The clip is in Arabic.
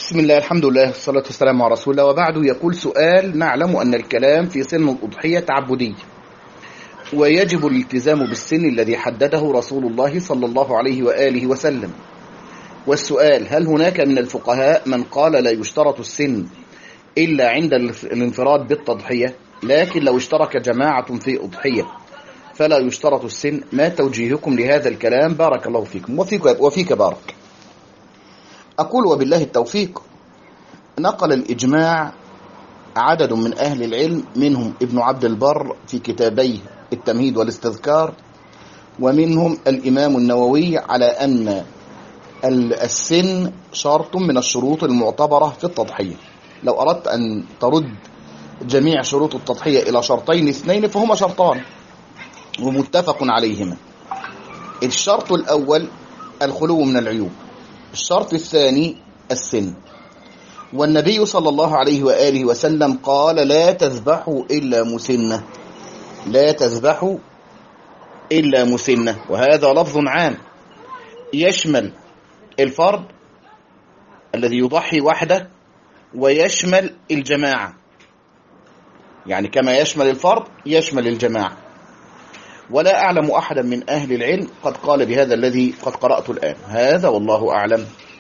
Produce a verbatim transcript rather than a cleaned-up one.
بسم الله، الحمد لله، والصلاة والسلام على رسول الله، وبعد. يقول سؤال: نعلم أن الكلام في سن الأضحية تعبدي، ويجب الالتزام بالسن الذي حدده رسول الله صلى الله عليه وآله وسلم. والسؤال: هل هناك من الفقهاء من قال لا يشترط السن إلا عند الانفراد بالتضحية، لكن لو اشترك جماعة في أضحية فلا يشترط السن؟ ما توجيهكم لهذا الكلام؟ بارك الله فيكم وفيك, وفيك بارك. أقول وبالله التوفيق. نقل الإجماع عدد من أهل العلم، منهم ابن عبد البر في كتابيه التمهيد والاستذكار، ومنهم الإمام النووي، على أن السن شرط من الشروط المعتبرة في التضحية. لو أردت أن ترد جميع شروط التضحية إلى شرطين اثنين فهما شرطان ومتفق عليهما. الشرط الأول الخلو من العيوب، الشرط الثاني السن. والنبي صلى الله عليه وآله وسلم قال: لا تذبحوا إلا مسنة، لا تذبحوا إلا مسنة. وهذا لفظ عام يشمل الفرد الذي يضحي وحده، ويشمل الجماعة، يعني كما يشمل الفرد يشمل الجماعة. ولا أعلم أحدا من أهل العلم قد قال بهذا الذي قد قرأت الآن. هذا والله أعلم.